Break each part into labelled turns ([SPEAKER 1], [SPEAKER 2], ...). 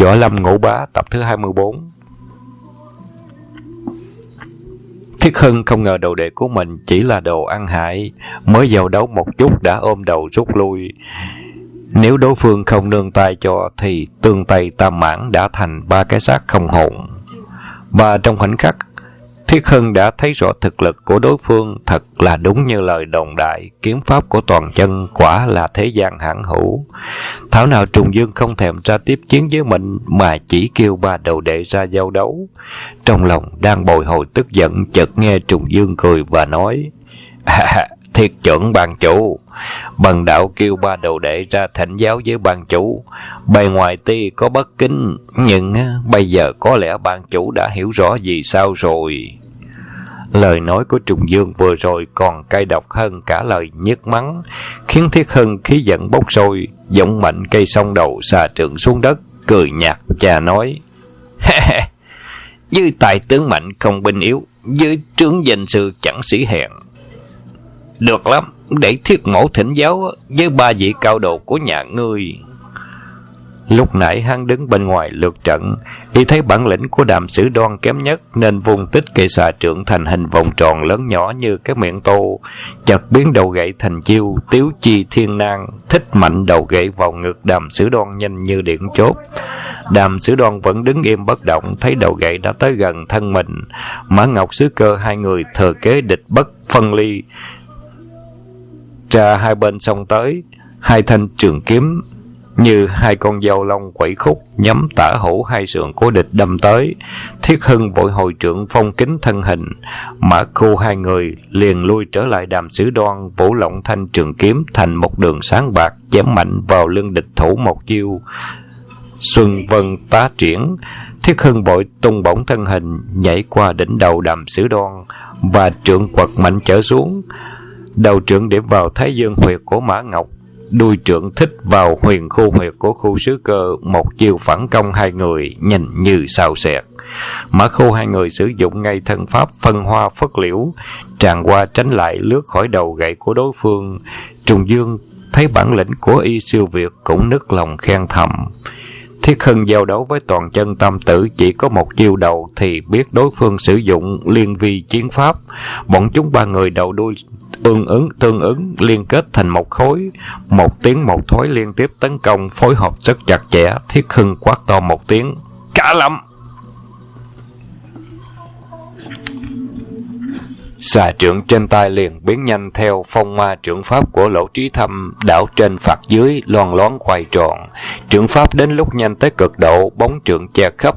[SPEAKER 1] Võ Lâm Ngũ Bá tập thứ 24. Thiết Hưng không ngờ đồ đệ của mình chỉ là đồ ăn hại, mới vào đấu một chút đã ôm đầu rút lui. Nếu đối phương không nương tay cho thì tương Tây Tam Mãn đã thành ba cái xác không hồn. Và trong khoảnh khắc, Thiết Hưng đã thấy rõ thực lực của đối phương. Thật là đúng như lời đồn đại, kiếm pháp của Toàn Chân quả là thế gian hãn hữu. Thảo nào Trùng Dương không thèm ra tiếp chiến với mình, mà chỉ kêu ba đầu đệ ra giao đấu. Trong lòng đang bồi hồi tức giận, chợt nghe Trùng Dương cười và nói: Thiết trưởng ban chủ, bần đạo kêu ba đầu đệ ra thỉnh giáo với ban chủ. Bề ngoài tuy có bất kính, nhưng bây giờ có lẽ ban chủ đã hiểu rõ vì sao rồi. Lời nói của Trùng Dương vừa rồi còn cay độc hơn cả lời nhức mắng, khiến Thiết Hưng khí giận bốc sôi, giọng mạnh cây song đầu xà trượng xuống đất, cười nhạt và nói: Dưới tài tướng mạnh không binh yếu, dưới trướng danh sư chẳng sĩ hèn. Được lắm, để Thiết mẫu thỉnh giáo với ba vị cao đồ của nhà ngươi. Lúc nãy hắn đứng bên ngoài lượt trận, y thấy bản lĩnh của Đàm Sử Đoan kém nhất, nên vung tích cây xà trượng thành hình vòng tròn lớn nhỏ như cái miệng tô, chợt biến đầu gậy thành chiêu Tiếu Chi Thiên Nang, thích mạnh đầu gậy vào ngực Đàm Sử Đoan nhanh như điện chớp. Đàm Sử Đoan vẫn đứng im bất động, thấy đầu gậy đã tới gần thân mình. Mã Ngọc Sứ Cơ hai người thừa kế địch bất phân ly, ra hai bên xông tới, hai thanh trường kiếm như hai con dao long quẩy khúc nhắm tả hữu hai sườn của địch đâm tới. Thiết Hưng vội hồi trượng phong kính thân hình, Mã Khu hai người liền lui trở lại. Đàm Sử Đoan vũ lộng thanh trường kiếm thành một đường sáng bạc, chém mạnh vào lưng địch thủ một chiêu Xuân Vân Tá Triển. Thiết Hưng vội tung bổng thân hình, nhảy qua đỉnh đầu Đàm Sử Đoan và trượng quật mạnh trở xuống. Đầu trượng điểm vào Thái Dương huyệt của Mã Ngọc, đuôi trượng thích vào huyền khu huyệt của Khu Sứ Cơ, một chiêu phản công hai người nhanh như sao xẹt. Mã Khu hai người sử dụng ngay thân pháp phân hoa phất liễu, tràn qua tránh lại lướt khỏi đầu gậy của đối phương. Trùng Dương thấy bản lĩnh của y siêu việt cũng nức lòng khen thầm. Thiết Hưng giao đấu với Toàn Chân Tam Tử chỉ có một chiêu đầu thì biết đối phương sử dụng liên vi chiến pháp. Bọn chúng ba người đầu đuôi tương ứng liên kết thành một khối, một tiếng một thối liên tiếp tấn công phối hợp rất chặt chẽ. Thiết Hưng quát to một tiếng: Cả lâm! Xà trượng trên tay liền biến nhanh theo phong ma trượng pháp của Lỗ Trí Thâm, đảo trên phạt dưới, loan loáng quay tròn. Trượng pháp đến lúc nhanh tới cực độ, bóng trượng che khắp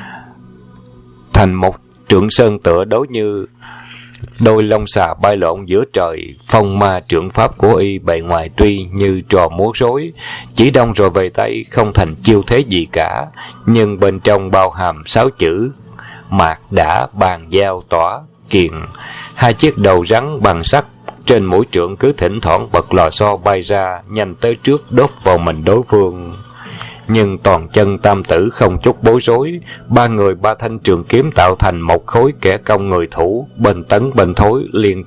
[SPEAKER 1] thành một trượng sơn tựa đối như đôi lông xà bay lộn giữa trời. Phong ma trượng pháp của y bề ngoài tuy như trò múa rối, chỉ đông rồi về tay không thành chiêu thế gì cả, nhưng bên trong bao hàm 6 chữ: mạc đã bàn giao tỏa kiền. Hai chiếc đầu rắn bằng sắt trên mũi trượng cứ thỉnh thoảng bật lò xo bay ra, nhanh tới trước đốt vào mình đối phương. Nhưng Toàn Chân Tam Tử không chút bối rối, ba người ba thanh trường kiếm tạo thành một khối, kẻ công người thủ, bên tấn bên thối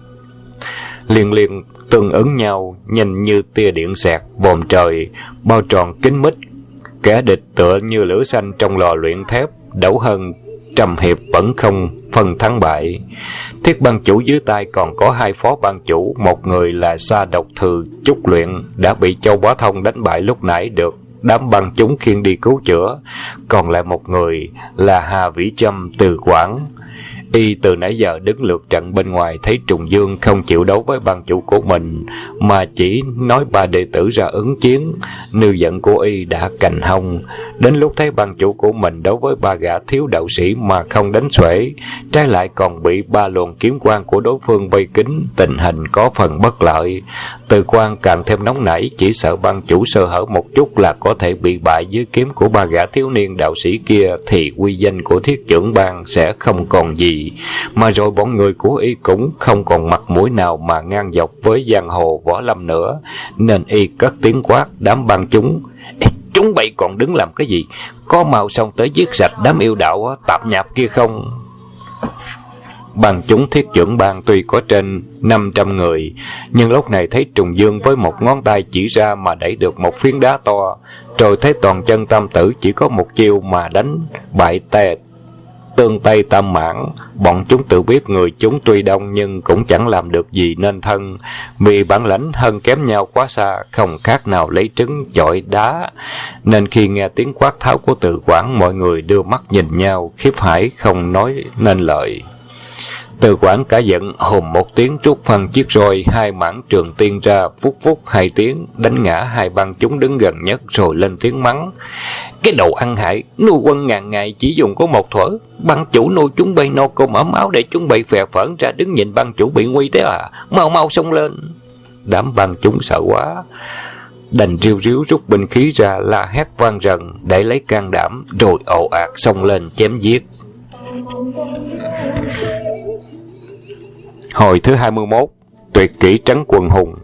[SPEAKER 1] liên tương ứng nhau, nhanh như tia điện xẹt vòm trời, bao tròn kín mít. Kẻ địch tựa như lửa xanh trong lò luyện thép, đấu hơn trăm hiệp vẫn không phân thắng bại. Thiết ban chủ dưới tay còn có hai phó ban chủ, một người là Sa Độc Thư Chúc Luyện đã bị Châu Bá Thông đánh bại lúc nãy, được đám băng chúng khiêng đi cứu chữa, còn lại một người là Hà Vĩ Trâm từ Quảng. Y từ nãy giờ đứng lượt trận bên ngoài, thấy Trùng Dương không chịu đấu với ban chủ của mình mà chỉ nói ba đệ tử ra ứng chiến, nư giận của y đã cành hông. Đến lúc thấy ban chủ của mình đấu với ba gã thiếu đạo sĩ mà không đánh xuể, trái lại còn bị ba luồng kiếm quang của đối phương vây kín, tình hình có phần bất lợi. Từ Quang càng thêm nóng nảy, chỉ sợ ban chủ sơ hở một chút là có thể bị bại dưới kiếm của ba gã thiếu niên đạo sĩ kia, thì uy danh của Thiết trưởng ban sẽ không còn gì. Mà rồi bọn người của y cũng không còn mặt mũi nào mà ngang dọc với giang hồ võ lâm nữa, nên y cất tiếng quát đám bang chúng: Chúng bay còn đứng làm cái gì? Có mau xong tới giết sạch đám yêu đạo tạp nhạp kia không? Ban chúng thiết trưởng ban tuy có trên 500 người, nhưng lúc này thấy Trùng Dương với một ngón tay chỉ ra mà đẩy được một phiến đá to, rồi thấy toàn chân tam tử chỉ có một chiêu mà đánh bại tương Tây Tam Mãn. Bọn chúng tự biết người chúng tuy đông nhưng cũng chẳng làm được gì nên thân, vì bản lãnh hơn kém nhau quá xa, không khác nào lấy trứng chọi đá, nên khi nghe tiếng quát tháo của Từ Quảng, mọi người đưa mắt nhìn nhau khiếp hãi không nói nên lời. Từ Quảng cả giận, hùng một tiếng rút phân chiếc roi, hai mãng trường tiên ra, vút vút hai tiếng đánh ngã hai bang chúng đứng gần nhất, rồi lên tiếng mắng: cái đầu ăn hại, nuôi quân ngàn ngày chỉ dùng có một thuở, bang chủ nuôi chúng bay no cơm ấm áo để chúng bay phè phởn ra đứng nhìn bang chủ bị nguy thế à, mau mau xông lên. Đám bang chúng sợ quá, đành riu riu rút binh khí ra, la hét vang rần để lấy can đảm, rồi ồ ạt xông lên chém giết. Hồi thứ 21, tuyệt kỹ trấn quần hùng.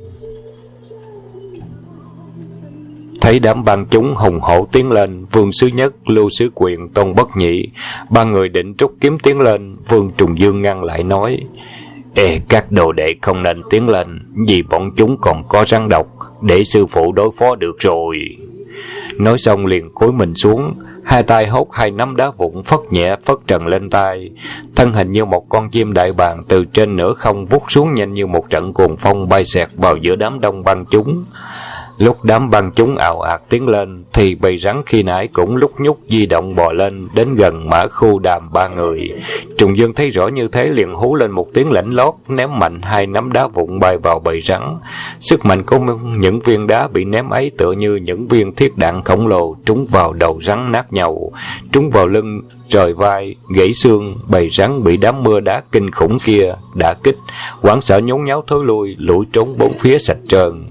[SPEAKER 1] Thấy đám bang chúng hùng hổ tiến lên, Vương Sứ Nhất, Lưu Sứ Quyền, Tôn Bất Nhị ba người định rút kiếm tiến lên. Vương Trùng Dương ngăn lại nói: các đồ đệ không nên tiến lên, vì bọn chúng còn có rắn độc, để sư phụ đối phó được rồi. Nói xong liền cúi mình xuống, hai tay hốt hai nắm đá vụn phất nhẹ phất trần lên tay, thân hình như một con chim đại bàng từ trên nửa không vút xuống nhanh như một trận cuồng phong, bay xẹt vào giữa đám đông bang chúng. Lúc đám bang chúng ào ạt tiến lên, thì bầy rắn khi nãy cũng lúc nhúc di động bò lên, đến gần Mã Khu Đàm ba người. Trùng Dương thấy rõ như thế liền hú lên một tiếng lạnh lót, ném mạnh hai nắm đá vụn bay vào bầy rắn. Sức mạnh của những viên đá bị ném ấy tựa như những viên thiết đạn khổng lồ, trúng vào đầu rắn nát nhầu, trúng vào lưng, rời vai, gãy xương. Bầy rắn bị đám mưa đá kinh khủng kia đả kích, hoảng sợ nhốn nháo thối lui, lủi trốn bốn phía sạch trơn.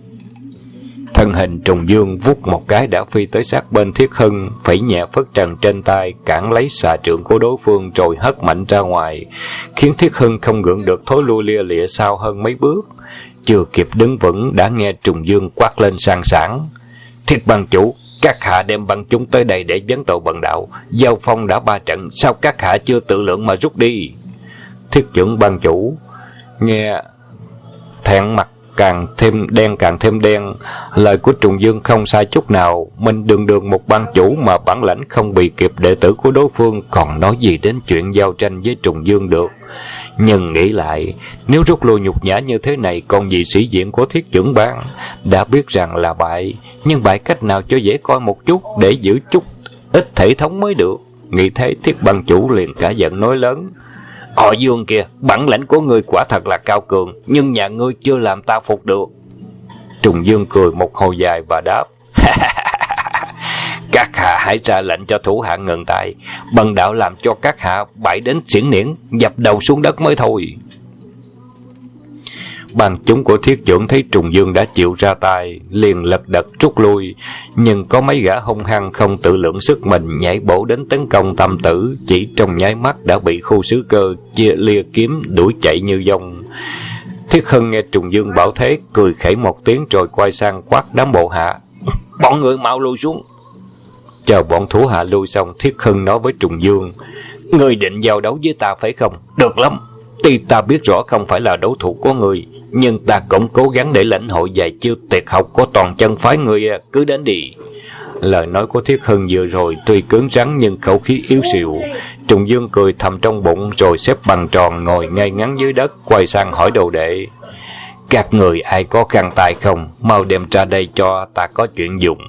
[SPEAKER 1] Thân hình Trùng Dương vút một cái đã phi tới sát bên Thiết Hưng, phẩy nhẹ phất trần trên tay cản lấy xà trượng của đối phương, rồi hất mạnh ra ngoài, khiến Thiết Hưng không gượng được thối lui lia lịa sau hơn mấy bước. Chưa kịp đứng vững đã nghe Trùng Dương quát lên sang sảng: Thiết bang chủ, các hạ đem bang chúng tới đây để vấn tội bần đạo, giao phong đã 3 trận, sao các hạ chưa tự lượng mà rút đi? Thiết trưởng bang chủ nghe thẹn mặt càng thêm đen. Lời của Trùng Dương không sai chút nào, mình đường đường một ban chủ mà bản lãnh không bị kịp đệ tử của đối phương, còn nói gì đến chuyện giao tranh với Trùng Dương được. Nhưng nghĩ lại, nếu rút lui nhục nhã như thế này còn gì sĩ diện của Thiết trưởng ban. Đã biết rằng là bại, nhưng bại cách nào cho dễ coi một chút, để giữ chút ít thể thống mới được. Nghĩ thế, Thiết ban chủ liền cả giận nói lớn: Họ Dương kìa, bản lãnh của ngươi quả thật là cao cường, nhưng nhà ngươi chưa làm ta phục được. Trùng Dương cười một hồi dài và đáp: Các hạ hãy ra lệnh cho thủ hạ ngừng tay, bần đạo làm cho các hạ bại đến xiển niễn, dập đầu xuống đất mới thôi. Ban chúng của Thiết trưởng thấy Trùng Dương đã chịu ra tay, liền lật đật rút lui, nhưng có mấy gã hung hăng không tự lượng sức mình, nhảy bổ đến tấn công Tam Tử, chỉ trong nháy mắt đã bị Khu Sứ Cơ chia lia kiếm đuổi chạy như dông. Thiết Hưng nghe Trùng Dương bảo thế, cười khẩy một tiếng rồi quay sang quát đám bộ hạ: Bọn người mau lui xuống. Chờ bọn thủ hạ lui xong, Thiết Hưng nói với Trùng Dương: Ngươi định giao đấu với ta phải không? Được lắm, tuy ta biết rõ không phải là đối thủ của ngươi, nhưng ta cũng cố gắng để lãnh hội vài chiêu tuyệt học của toàn chân phái ngươi, cứ đến đi. Lời nói của Thiết Hưng vừa rồi tuy cứng rắn nhưng khẩu khí yếu xìu. Trùng Dương cười thầm trong bụng, rồi xếp bằng tròn ngồi ngay ngắn dưới đất, quay sang hỏi đồ đệ: Các người ai có khăn tay không? Mau đem ra đây cho ta có chuyện dùng.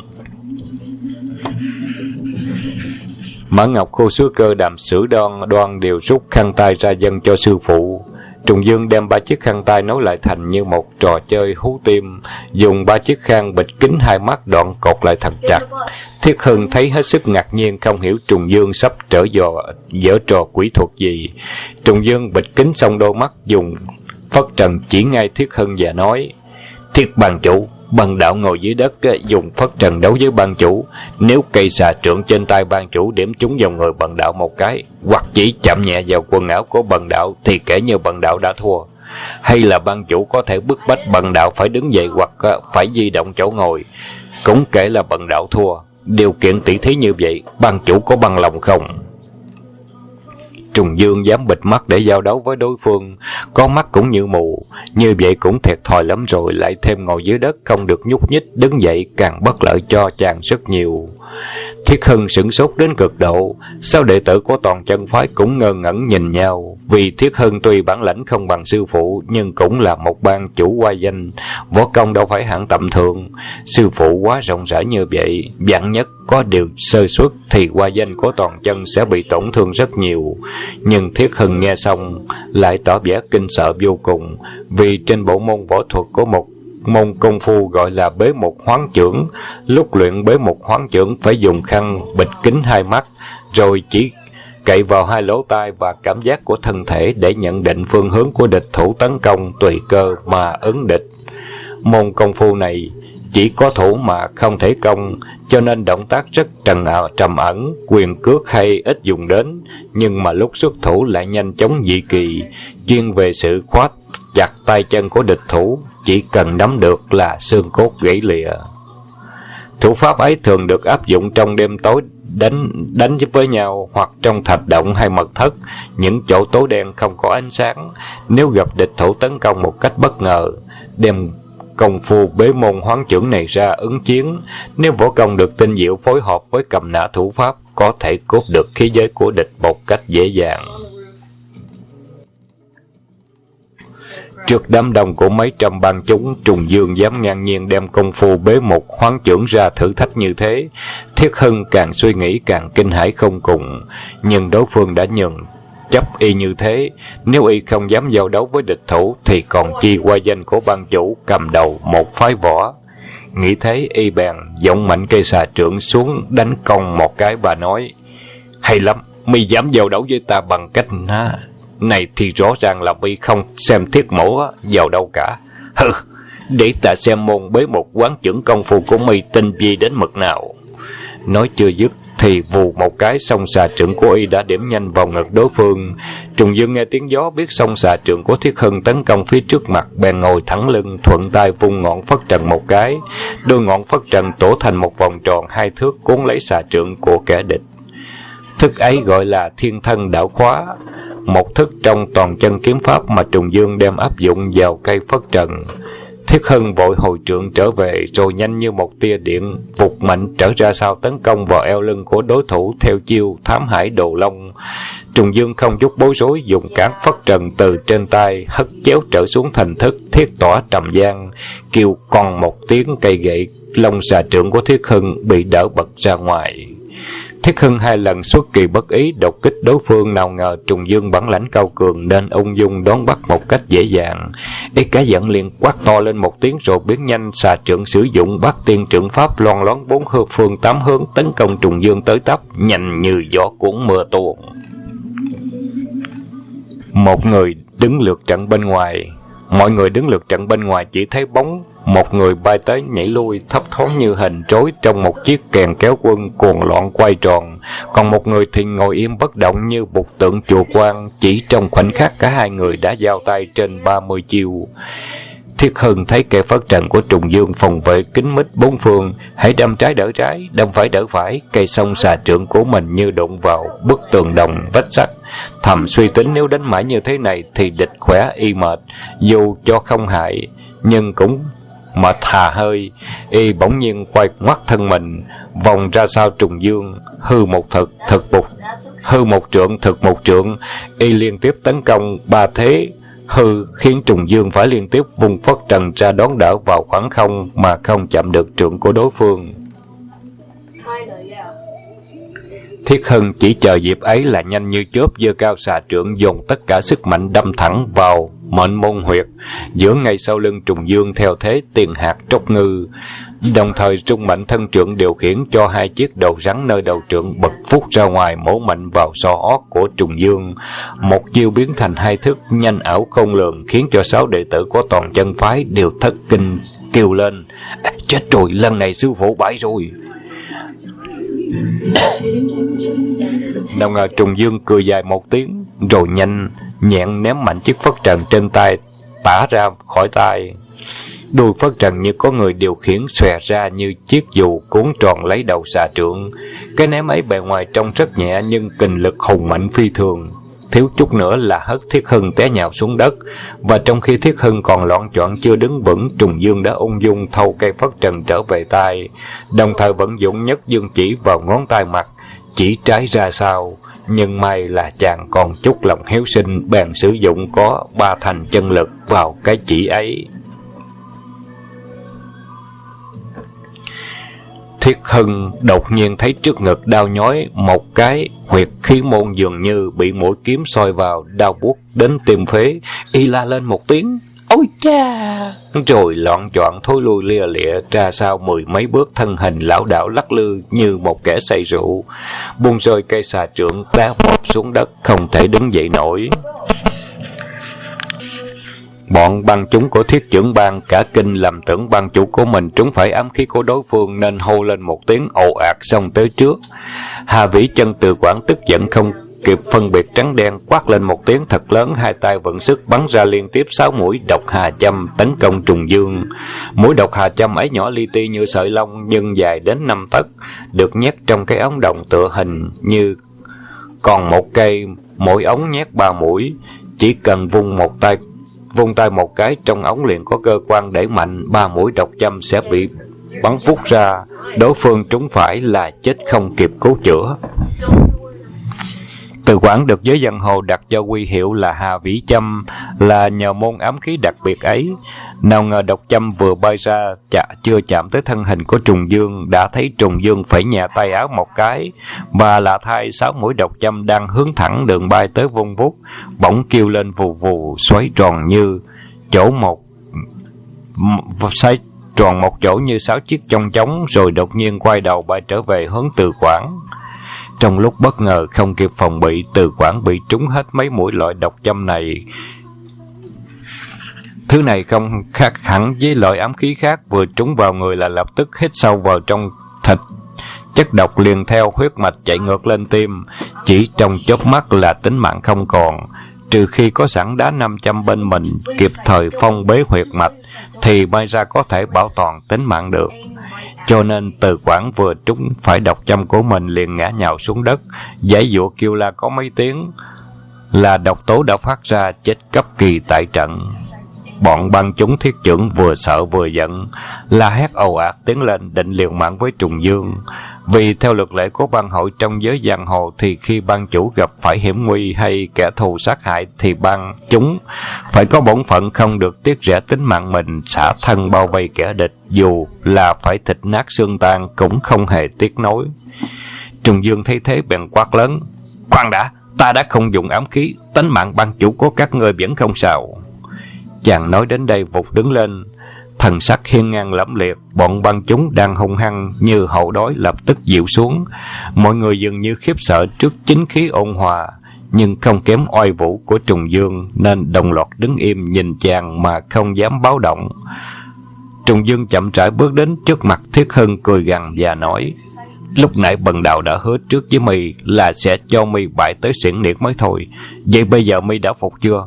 [SPEAKER 1] Mã Ngọc, Khu Sứ Cơ, Đàm Sử Đoan đều rút khăn tay ra dâng cho sư phụ. Trùng Dương đem 3 chiếc khăn tay nối lại thành như một trò chơi hú tim, dùng 3 chiếc khăn bịt kín hai mắt, đoạn cột lại thật chặt. Thiết Hưng thấy hết sức ngạc nhiên, không hiểu Trùng Dương sắp dở trò quỷ thuật gì. Trùng Dương bịt kín xong đôi mắt, dùng phất trần chỉ ngay Thiết Hưng và nói: Thiết ban chủ, bần đạo ngồi dưới đất dùng phất trần đấu với ban chủ, nếu cây xà trượng trên tay ban chủ điểm trúng vào người bần đạo một cái, hoặc chỉ chạm nhẹ vào quần áo của bần đạo, thì kể như bần đạo đã thua. Hay là ban chủ có thể bức bách bần đạo phải đứng dậy hoặc phải di động chỗ ngồi, cũng kể là bần đạo thua. Điều kiện tỷ thí như vậy, ban chủ có bằng lòng không? Trùng Dương dám bịt mắt để giao đấu với đối phương, có mắt cũng như mù, như vậy cũng thiệt thòi lắm rồi, lại thêm ngồi dưới đất không được nhúc nhích, đứng dậy càng bất lợi cho chàng rất nhiều. Thiết Hưng sửng sốt đến cực độ, sao đệ tử của toàn chân phái cũng ngơ ngẩn nhìn nhau, vì Thiết Hưng tuy bản lãnh không bằng sư phụ, nhưng cũng là một bang chủ oai danh, võ công đâu phải hạng tầm thường. Sư phụ quá rộng rãi như vậy, vạn nhất có điều sơ suất thì oai danh của toàn chân sẽ bị tổn thương rất nhiều. Nhưng Thiết Hưng nghe xong lại tỏ vẻ kinh sợ vô cùng, vì trên bộ môn võ thuật của một môn công phu gọi là bế mục hoán chưởng, lúc luyện bế mục hoán chưởng phải dùng khăn bịt kín hai mắt, rồi chỉ cậy vào hai lỗ tai và cảm giác của thân thể để nhận định phương hướng của địch thủ tấn công, tùy cơ mà ứng địch. Môn công phu này chỉ có thủ mà không thể công, cho nên động tác rất trầm ẩn, quyền cước hay ít dùng đến, nhưng mà lúc xuất thủ lại nhanh chóng dị kỳ, chuyên về sự khóa chặt tay chân của địch thủ, chỉ cần nắm được là xương cốt gãy lìa. Thủ pháp ấy thường được áp dụng trong đêm tối đánh với nhau, hoặc trong thạch động hay mật thất, những chỗ tối đen không có ánh sáng. Nếu gặp địch thủ tấn công một cách bất ngờ, đem công phu bế môn hoán chưởng này ra ứng chiến, nếu võ công được tinh diệu phối hợp với cầm nã thủ pháp, có thể cốt được khí giới của địch một cách dễ dàng. Trước đám đông của mấy trăm bang chúng, Trùng Dương dám ngang nhiên đem công phu bế mục hoán chưởng ra thử thách như thế. Thiết Hưng càng suy nghĩ càng kinh hãi không cùng, nhưng đối phương đã nhường chấp y như thế, nếu y không dám giao đấu với địch thủ thì còn chi qua danh của ban chủ cầm đầu một phái võ. Nghĩ thế, y bèn giọng mạnh cây xà trượng xuống đánh cong một cái và nói: hay lắm, mi dám giao đấu với ta bằng cách này thì rõ ràng là mi không xem Thiết mẫu vào đâu cả. Hừ, để ta xem môn bế một quán chưởng công phu của mi tinh vi đến mực nào. Nói chưa dứt thì vù một cái, song xà trượng của y đã điểm nhanh vào ngực đối phương. Trùng Dương nghe tiếng gió biết song xà trượng của Thiết Hưng tấn công phía trước mặt, bèn ngồi thẳng lưng, thuận tay vung ngọn phất trần một cái, đôi ngọn phất trần tổ thành một vòng tròn 2 thước cuốn lấy xà trượng của kẻ địch. Thức ấy gọi là Thiên Thân Đảo Khóa, một thức trong toàn chân kiếm pháp mà Trùng Dương đem áp dụng vào cây phất trần. Thiết Hưng vội hồi trượng trở về, rồi nhanh như một tia điện vụt mạnh trở ra sau tấn công vào eo lưng của đối thủ theo chiêu Thám Hải Đồ Long. Trùng Dương không chút bối rối dùng cán phất trần từ trên tay hất chéo trở xuống thành thức Thiết Tỏa Trầm Giang, kêu con một tiếng, cây gậy lông xà trượng của Thiết Hưng bị đỡ bật ra ngoài. Thiết Hưng 2 lần xuất kỳ bất ý đột kích đối phương, nào ngờ Trùng Dương bản lãnh cao cường nên ung dung đón bắt một cách dễ dàng. Y cả giận liền quát to lên một tiếng rồi biến nhanh xà trượng, sử dụng Bát Tiên Trượng Pháp loan loáng 4 phương 8 hướng tấn công Trùng Dương tới tấp, nhanh như gió cuốn mưa tuôn. Một người đứng lượt trận bên ngoài. Mọi người đứng lượt trận bên ngoài chỉ thấy bóng một người bay tới nhảy lui, thấp thoáng như hình trối trong một chiếc kèn kéo quân cuồng loạn quay tròn, còn một người thì ngồi im bất động như bục tượng chùa Quan. Chỉ trong khoảnh khắc cả hai người đã giao tay trên 30 chiêu. Thiết Hưng thấy kẻ phất trần của Trùng Dương phòng vệ kín mít 4 phương, hãy đâm trái đỡ trái, đâm phải đỡ phải, cây song xà trượng của mình như đụng vào bức tường đồng vách sắt. Thầm suy tính nếu đánh mãi như thế này thì địch khỏe y mệt, dù cho không hại nhưng cũng mệt hà hơi. Y bỗng nhiên quay ngoắt thân mình vòng ra sau Trùng Dương, hư một trượng thực một trượng. Y liên tiếp tấn công 3 thế hư, khiến Trùng Dương phải liên tiếp vùng phất trần ra đón đỡ vào khoảng không mà không chạm được trượng của đối phương. Thiết Hưng chỉ chờ dịp ấy là nhanh như chớp giơ cao xà trượng, dồn tất cả sức mạnh đâm thẳng vào mệnh môn huyệt giữa ngay sau lưng Trùng Dương theo thế tiền hạt trốc ngư, đồng thời trung mạnh thân trượng điều khiển cho 2 chiếc đầu rắn nơi đầu trượng bật phút ra ngoài, mổ mạnh vào xò ót của Trùng Dương. Một chiêu biến thành 2 thức nhanh ảo khôn lường, khiến cho 6 đệ tử của toàn chân phái đều thất kinh kêu lên: chết rồi, lần này sư phụ bại rồi. Nào ngờ Trùng Dương cười dài một tiếng, rồi nhanh nhẹn ném mạnh chiếc phất trần trên tay tả ra khỏi tay. Đuôi phất trần như có người điều khiển xòe ra như chiếc dù cuốn tròn lấy đầu xà trượng. Cái ném ấy bề ngoài trông rất nhẹ nhưng kình lực hùng mạnh phi thường. thiếu chút nữa là hất Thiết Hưng té nhào xuống đất. Và trong khi Thiết Hưng còn loạng choạng chưa đứng vững, Trùng Dương đã ung dung thâu cây phất trần trở về tay, đồng thời vận dụng nhất dương chỉ vào ngón tay mặt, chỉ trái ra sau. Nhưng may là chàng còn chút lòng hiếu sinh, bèn sử dụng có 3 thành chân lực vào cái chỉ ấy. Thiết Hưng đột nhiên thấy trước ngực đau nhói một cái, huyệt khí môn dường như bị mũi kiếm soi vào, đau buốt đến tim phế. Y la lên một tiếng, ôi cha! Rồi loạng choạng thối lui lia lịa ra sau 10 mấy bước, thân hình lảo đảo lắc lư như một kẻ say rượu, buông rơi cây xà trượng, đá bộp xuống đất, không thể đứng dậy nổi. Bọn bang chúng của Thiết Trưởng Bang cả kinh, lầm tưởng bang chủ của mình trúng phải ám khí của đối phương nên hô lên một tiếng ồ ạt xông tới trước. Hà Vĩ Chân Từ Quản tức giận không kịp phân biệt trắng đen, quát lên một tiếng thật lớn, hai tay vận sức bắn ra liên tiếp 6 mũi độc hà châm tấn công Trùng Dương. Mũi độc hà châm ấy nhỏ li ti như sợi lông nhưng dài đến 5 tấc, được nhét trong cái ống đồng tựa hình như còn một cây, mỗi ống nhét 3 mũi. Chỉ cần vung tay một cái, trong ống liền có cơ quan đẩy mạnh, 3 mũi độc châm sẽ bị bắn vút ra. Đối phương trúng phải là chết không kịp cứu chữa. Từ Quản được giới giang hồ đặt cho quy hiệu là Hà Vĩ Châm, là nhờ môn ám khí đặc biệt ấy. Nào ngờ độc châm vừa bay ra, chưa chạm tới thân hình của Trùng Dương, đã thấy Trùng Dương phẩy nhẹ tay áo một cái, và lạ thay 6 mũi độc châm đang hướng thẳng đường bay tới vung vút, bỗng kêu lên vù vù, xoáy tròn một chỗ như 6 chiếc chong chóng, rồi đột nhiên quay đầu bay trở về hướng Từ Quản. Trong lúc bất ngờ không kịp phòng bị, Từ Quản bị trúng hết mấy mũi loại độc châm này. Thứ này không khác hẳn với loại ám khí khác, vừa trúng vào người là lập tức hít sâu vào trong thịt, chất độc liền theo huyết mạch chạy ngược lên tim, chỉ trong chớp mắt là tính mạng không còn. Trừ khi có sẵn đá 500 bên mình kịp thời phong bế huyệt mạch, thì may ra có thể bảo toàn tính mạng được. Cho nên Từ Quản vừa trúng phải độc châm của mình liền ngã nhào xuống đất, giãy giụa kêu la có mấy tiếng là độc tố đã phát ra, chết cấp kỳ tại trận. Bọn bang chúng Thiết Trưởng vừa sợ vừa giận, la hét ồ ạt tiến lên định liều mạng với Trùng Dương. Vì theo luật lệ của bang hội trong giới giang hồ thì khi bang chủ gặp phải hiểm nguy hay kẻ thù sát hại thì bang chúng phải có bổn phận không được tiếc rẻ tính mạng mình, xả thân bao vây kẻ địch, dù là phải thịt nát xương tan cũng không hề tiếc nối. Trùng Dương thấy thế bèn quát lớn, khoan đã, ta đã không dùng ám khí, tính mạng bang chủ của các ngươi vẫn không sao. Chàng nói đến đây vụt đứng lên, thần sắc hiên ngang lẫm liệt. Bọn bang chúng đang hung hăng như hậu đói lập tức dịu xuống. Mọi người dường như khiếp sợ trước chính khí ôn hòa nhưng không kém oai vũ của Trùng Dương, nên đồng loạt đứng im nhìn chàng mà không dám báo động. Trùng Dương chậm rãi bước đến trước mặt Thiết Hưng, cười gằn và nói, lúc nãy bần đạo đã hứa trước với mi là sẽ cho mi bại tới xiển niết mới thôi, vậy bây giờ mi đã phục chưa?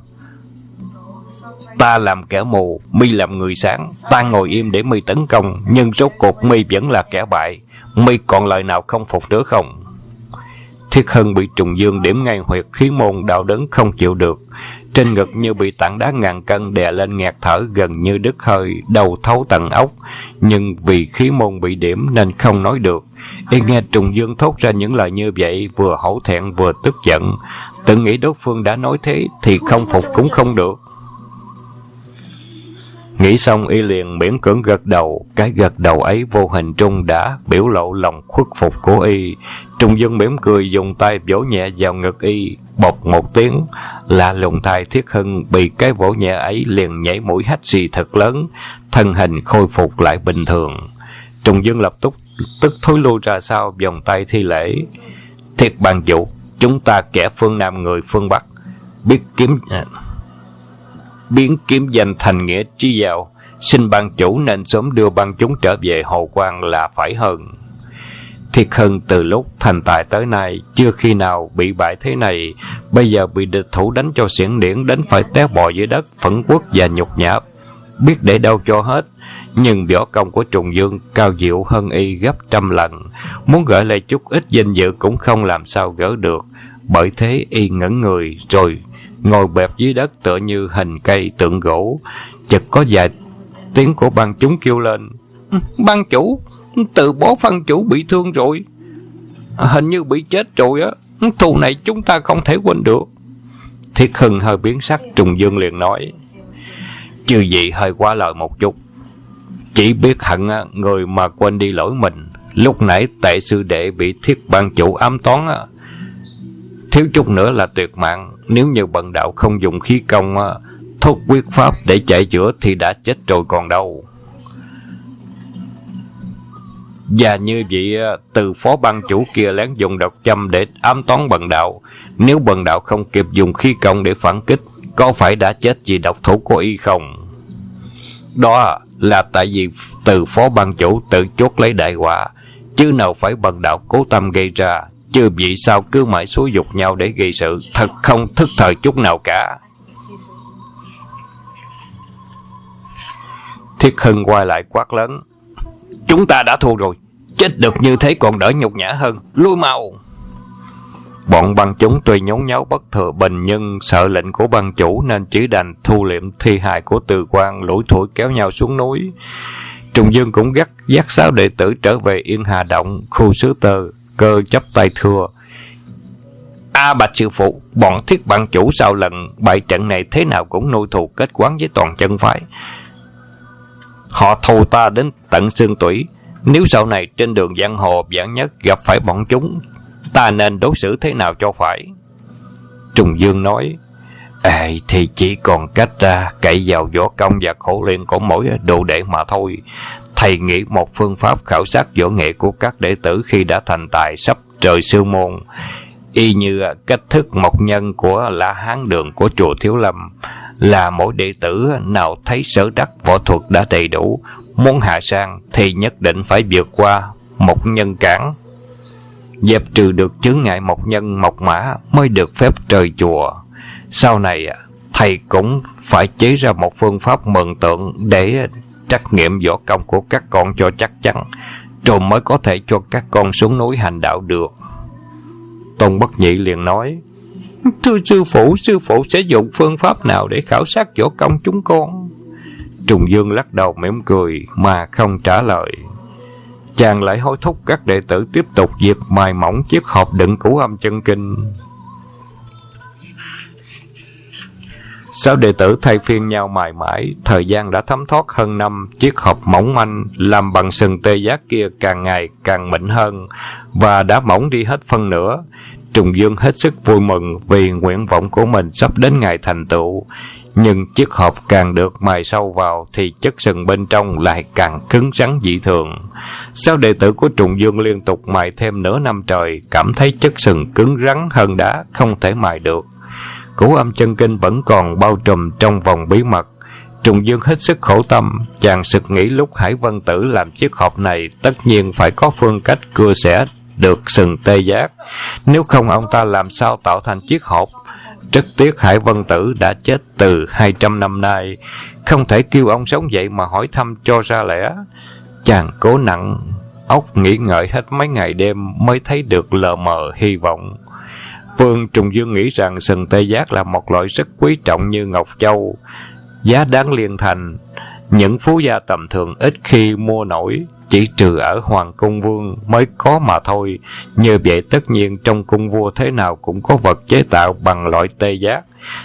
[SPEAKER 1] Ta làm kẻ mù, mi làm người sáng. Ta ngồi im để mi tấn công, nhưng rốt cuộc mi vẫn là kẻ bại. Mi còn lời nào không phục nữa không? Thiết Hưng bị Trùng Dương điểm ngay huyệt khí môn, đau đớn không chịu được, trên ngực như bị tảng đá ngàn cân đè lên, nghẹt thở gần như đứt hơi, đầu thấu tận óc. Nhưng vì khí môn bị điểm nên không nói được. Y nghe Trùng Dương thốt ra những lời như vậy, vừa hổ thẹn vừa tức giận, tự nghĩ đối phương đã nói thế thì không phục cũng không được. Nghĩ xong y liền miễn cưỡng gật đầu. Cái gật đầu ấy vô hình trung đã biểu lộ lòng khuất phục của y. Trùng Dương mỉm cười dùng tay vỗ nhẹ vào ngực y, bộc một tiếng, lạ lùng thay Thiết Hưng bị cái vỗ nhẹ ấy liền nhảy mũi hắt xì thật lớn, thân hình khôi phục lại bình thường. Trùng Dương lập tức thối lui ra sau, vòng tay thi lễ, Thiết bang chủ, chúng ta kẻ phương Nam người phương Bắc, biến kiếm danh thành nghĩa chi đạo, xin ban chủ nên sớm đưa ban chúng trở về Hồ Quan là phải hơn. Thiết Hưng từ lúc thành tài tới nay chưa khi nào bị bại thế này, bây giờ bị địch thủ đánh cho xiển điển đến phải té bò dưới đất, phẫn uất và nhục nhã, biết để đâu cho hết. Nhưng võ công của Trùng Dương cao diệu hơn y gấp trăm lần, muốn gỡ lại chút ít danh dự cũng không làm sao gỡ được. Bởi thế y ngẩn người rồi ngồi bẹp dưới đất tựa như hình cây tượng gỗ. Chợt có vài tiếng của bang chúng kêu lên: "Ban chủ, Từ Bó Phân chủ bị thương rồi, hình như bị chết rồi á. Thù này chúng ta không thể quên được." Thiết Hưng hơi biến sắc. Trùng Dương liền nói: "Chư vị hơi quá lời một chút, chỉ biết hận người mà quên đi lỗi mình. Lúc nãy Tệ sư đệ bị Thiết ban chủ ám toán, thiếu chút nữa là tuyệt mạng. Nếu như bần đạo không dùng khí công thuốc quyết pháp để chạy chữa thì đã chết rồi còn đâu. Và như vậy Từ phó ban chủ kia lén dùng độc châm để ám toán bần đạo. Nếu bần đạo không kịp dùng khí công để phản kích, có phải đã chết vì độc thủ của y không? Đó là tại vì Từ phó ban chủ tự chuốc lấy đại họa, chứ nào phải bần đạo cố tâm gây ra. Chứ vì sao cứ mãi xúi dục nhau để gây sự, thật không thức thời chút nào cả." Thiết Hưng quay lại quát lớn: "Chúng ta đã thua rồi, chết được như thế còn đỡ nhục nhã hơn, lui mau!" Bọn băng chúng tuy nhốn nháo bất thừa bình, nhưng sợ lệnh của băng chủ nên chỉ đành thu liệm thi hài của Từ Quan, lủi thủi kéo nhau xuống núi. Trùng Dương cũng dắt 6 đệ tử trở về Yên Hà Động, khu xứ Tơ. Cơ chắp tay thưa: "Bạch sư phụ, bọn Thiết ban chủ sau lần bại trận này thế nào cũng nuôi thù kết quán với toàn chân phái. Họ thù ta đến tận xương tủy. Nếu sau này trên đường giang hồ vạn nhất gặp phải bọn chúng, ta nên đối xử thế nào cho phải?" Trùng Dương nói: "Thì chỉ còn cách cậy vào võ công và khổ luyện của mỗi đồ đệ mà thôi. Thầy nghĩ một phương pháp khảo sát võ nghệ của các đệ tử khi đã thành tài sắp rời sư môn, y như cách thức mộc nhân của La Hán Đường của chùa Thiếu Lâm, là mỗi đệ tử nào thấy sở đắc võ thuật đã đầy đủ, muốn hạ sang thì nhất định phải vượt qua mộc nhân cản, dẹp trừ được chướng ngại mộc nhân mộc mã mới được phép rời chùa. Sau này thầy cũng phải chế ra một phương pháp mượn tượng để trắc nghiệm võ công của các con cho chắc chắn, rồi mới có thể cho các con xuống núi hành đạo được." Tôn Bất Nhị liền nói: "Thưa sư phụ sẽ dùng phương pháp nào để khảo sát võ công chúng con?" Trùng Dương lắc đầu mỉm cười mà không trả lời. Chàng lại hối thúc các đệ tử tiếp tục việc mài mỏng chiếc hộp đựng Cửu Âm Chân Kinh. 6 đệ tử thay phiên nhau mài mãi. Thời gian đã thấm thoát hơn năm. Chiếc hộp mỏng manh làm bằng sừng tê giác kia càng ngày càng mịn hơn và đã mỏng đi hết phân nửa. Trùng Dương hết sức vui mừng vì nguyện vọng của mình sắp đến ngày thành tựu. Nhưng chiếc hộp càng được mài sâu vào thì chất sừng bên trong lại càng cứng rắn dị thường. 6 đệ tử của Trùng Dương liên tục mài thêm nửa năm trời, cảm thấy chất sừng cứng rắn hơn đá, không thể mài được. Cửu Âm Chân Kinh vẫn còn bao trùm trong vòng bí mật. Trùng Dương hết sức khổ tâm. Chàng sực nghĩ lúc Hải Vân Tử làm chiếc hộp này tất nhiên phải có phương cách cưa xẻ được sừng tê giác, nếu không ông ta làm sao tạo thành chiếc hộp. Rất tiếc Hải Vân Tử đã chết từ 200 năm nay, không thể kêu ông sống dậy mà hỏi thăm cho ra lẽ. Chàng cố nặng óc nghĩ ngợi hết mấy ngày đêm mới thấy được lờ mờ hy vọng. Vương Trùng Dương nghĩ rằng sừng tê giác là một loại rất quý trọng như ngọc châu, giá đáng liên thành. Những phú gia tầm thường ít khi mua nổi, chỉ trừ ở Hoàng Cung Vương mới có mà thôi. Như vậy tất nhiên trong cung vua thế nào cũng có vật chế tạo bằng loại tê giác.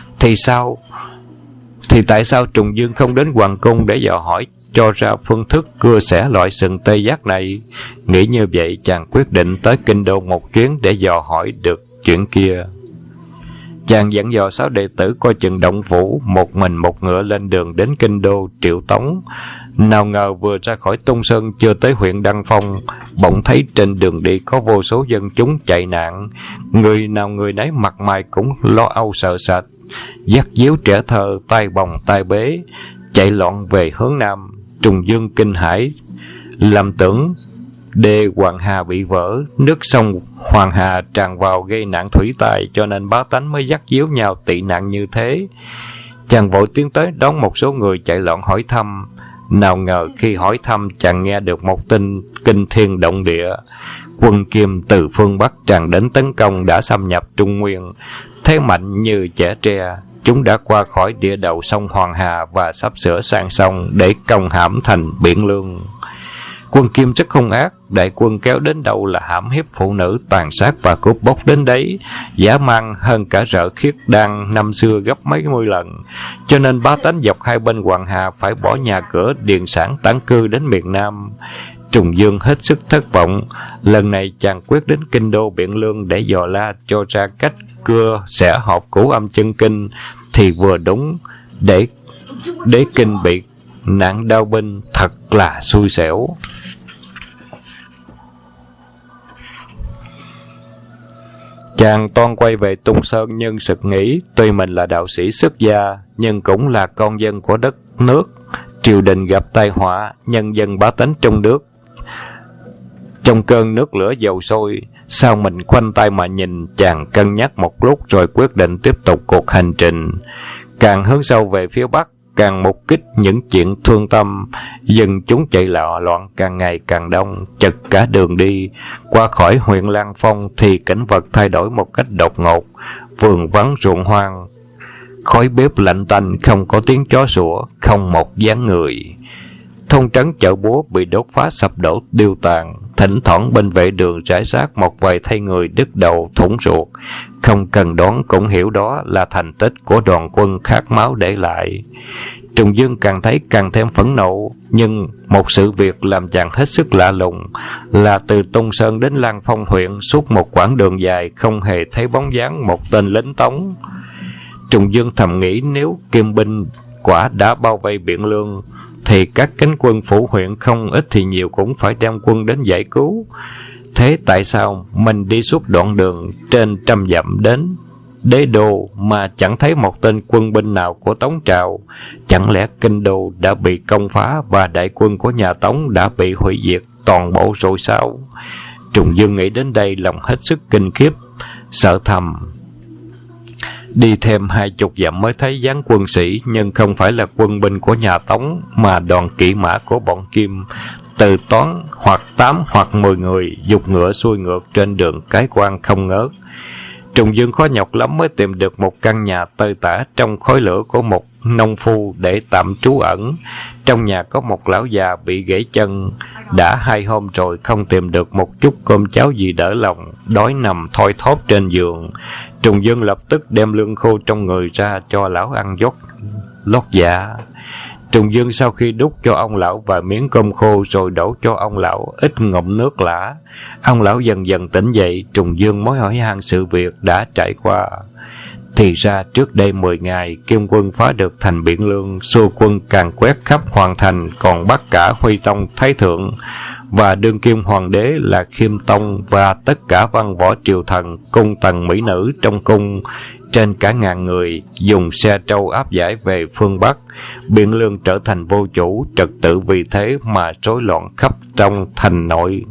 [SPEAKER 1] Thì tại sao Trùng Dương không đến Hoàng Cung để dò hỏi cho ra phương thức cưa xẻ loại sừng tê giác này? Nghĩ như vậy, chàng quyết định tới Kinh Đô một chuyến để dò hỏi được chuyện kia. Chàng dặn dò 6 đệ tử coi chừng Động Vũ, một mình một ngựa lên đường đến Kinh Đô triệu tống. Nào ngờ vừa ra khỏi Tung Sơn chưa tới huyện Đăng Phong, bỗng thấy trên đường đi có vô số dân chúng chạy nạn. Người nào người nấy mặt mày cũng lo âu sợ sệt, dắt díu trẻ thơ tay bồng tay bế, chạy loạn về hướng nam. Trùng Dương kinh hãi, lầm tưởng đê Hoàng Hà bị vỡ, nước sông Hoàng Hà tràn vào gây nạn thủy tai, cho nên bá tánh mới dắt díu nhau tị nạn như thế. Chàng vội tiến tới đón một số người chạy loạn hỏi thăm. Nào ngờ khi hỏi thăm, chàng nghe được một tin kinh thiên động địa. Quân Kim từ phương Bắc tràn đến tấn công đã xâm nhập Trung Nguyên. Thế mạnh như chẻ tre, chúng đã qua khỏi địa đầu sông Hoàng Hà và sắp sửa sang sông để công hãm thành Biện Lương. Quân Kim rất hung ác, đại quân kéo đến đâu là hãm hiếp phụ nữ, tàn sát và cướp bóc đến đấy, dã man hơn cả Rợ Khiết Đan năm xưa gấp mấy mươi lần. Cho nên bá tánh dọc hai bên Hoàng Hà phải bỏ nhà cửa, điền sản tản cư đến miền Nam. Trùng Dương hết sức thất vọng. Lần này chàng quyết đến kinh đô Biện Lương để dò la cho ra cách cưa xẻ hộp Cửu Âm Chân Kinh, thì vừa đúng để kinh bị nạn đao binh, thật là xui xẻo. Chàng toan quay về Tung Sơn, nhưng sực nghĩ tuy mình là đạo sĩ xuất gia, nhưng cũng là con dân của đất nước. Triều đình gặp tai họa, nhân dân bá tánh trong nước trong cơn nước lửa dầu sôi, sao mình khoanh tay mà nhìn? Chàng cân nhắc một lúc rồi quyết định tiếp tục cuộc hành trình. Càng hướng sâu về phía Bắc, càng mục kích những chuyện thương tâm. Dân chúng chạy loạn càng ngày càng đông, chật cả đường đi. Qua khỏi huyện Lan Phong thì cảnh vật thay đổi một cách đột ngột. Vườn vắng ruộng hoang, khói bếp lạnh tanh, không có tiếng chó sủa, không một dáng người. Thôn trấn chợ búa bị đốt phá sập đổ điêu tàn, thỉnh thoảng bên vệ đường rải rác một vài thây người đứt đầu thủng ruột. Không cần đoán cũng hiểu đó là thành tích của đoàn quân khát máu để lại. Trùng Dương càng thấy càng thêm phẫn nộ, nhưng một sự việc làm chàng hết sức lạ lùng là từ Tung Sơn đến Lan Phong huyện suốt một quãng đường dài không hề thấy bóng dáng một tên lính Tống. Trùng Dương thầm nghĩ nếu Kim binh quả đã bao vây Biện Lương thì các cánh quân phủ huyện không ít thì nhiều cũng phải đem quân đến giải cứu. Thế tại sao mình đi suốt đoạn đường trên 100 dặm đến đế đô mà chẳng thấy một tên quân binh nào của Tống Trào? Chẳng lẽ kinh đô đã bị công phá và đại quân của nhà Tống đã bị hủy diệt toàn bộ rồi sao? Trùng Dương nghĩ đến đây lòng hết sức kinh khiếp, sợ thầm. Đi thêm 20 dặm mới thấy dáng quân sĩ, nhưng không phải là quân binh của nhà Tống mà đoàn kỵ mã của bọn Kim, từ toán hoặc 8 hoặc 10 người, dục ngựa xuôi ngược trên đường cái quan không ngớt. Trùng Dương khó nhọc lắm mới tìm được một căn nhà tơi tả trong khói lửa của một nông phu để tạm trú ẩn. Trong nhà có một lão già bị gãy chân, đã 2 hôm rồi không tìm được một chút cơm cháo gì đỡ lòng, đói nằm thoi thóp trên giường. Trùng Dương lập tức đem lương khô trong người ra cho lão ăn lót dạ. Trùng Dương sau khi đút cho ông lão vài miếng cơm khô rồi đổ cho ông lão ít ngụm nước lã. Ông lão dần dần tỉnh dậy. Trùng Dương mới hỏi han sự việc đã trải qua. Thì ra trước đây 10 ngày, Kim quân phá được thành Biện Lương, xua quân càn quét khắp hoàng thành, còn bắt cả Huy Tông Thái Thượng và đương kim hoàng đế là Khiêm Tông và tất cả văn võ triều thần, cung tần mỹ nữ trong cung trên cả ngàn người, dùng xe trâu áp giải về phương Bắc. Biện Lương trở thành vô chủ, trật tự vì thế mà rối loạn khắp trong thành nội.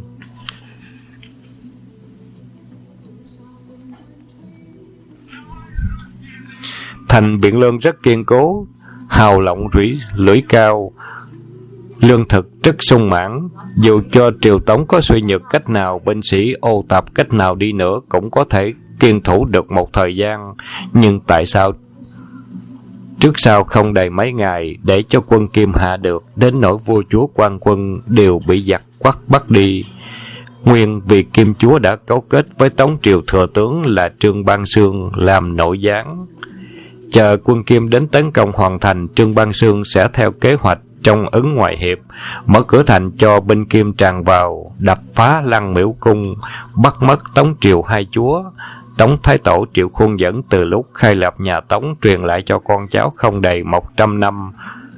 [SPEAKER 1] Thành Biện Lương rất kiên cố, hào lộng lưỡi cao, lương thực rất sung mãn. Dù cho triều Tống có suy nhược cách nào, binh sĩ ô tạp cách nào đi nữa cũng có thể kiên thủ được một thời gian. Nhưng tại sao trước sau không đầy mấy ngày để cho quân Kim hạ được, đến nỗi vua chúa quan quân đều bị giặc quắt bắt đi? Nguyên vì Kim chúa đã cấu kết với Tống triều thừa tướng là Trương Bang Xương làm nội gián. Chờ quân Kim đến tấn công hoàn thành, Trương Bang Xương sẽ theo kế hoạch trong ứng ngoại hiệp, mở cửa thành cho binh Kim tràn vào, đập phá Lăng Miễu cung, bắt mất Tống triều hai chúa. Tống Thái Tổ Triệu Khuôn Dẫn từ lúc khai lập nhà Tống truyền lại cho con cháu không đầy 100 năm,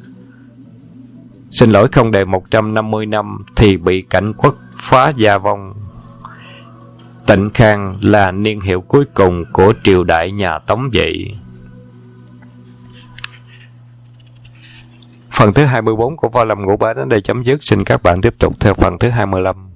[SPEAKER 1] không đầy 150 năm thì bị cảnh quất phá gia vong. Tịnh Khang là niên hiệu cuối cùng của triều đại nhà Tống vậy. Phần thứ 24 của Võ Lâm Ngũ Bá đến đây chấm dứt. Xin các bạn tiếp tục theo phần thứ 25.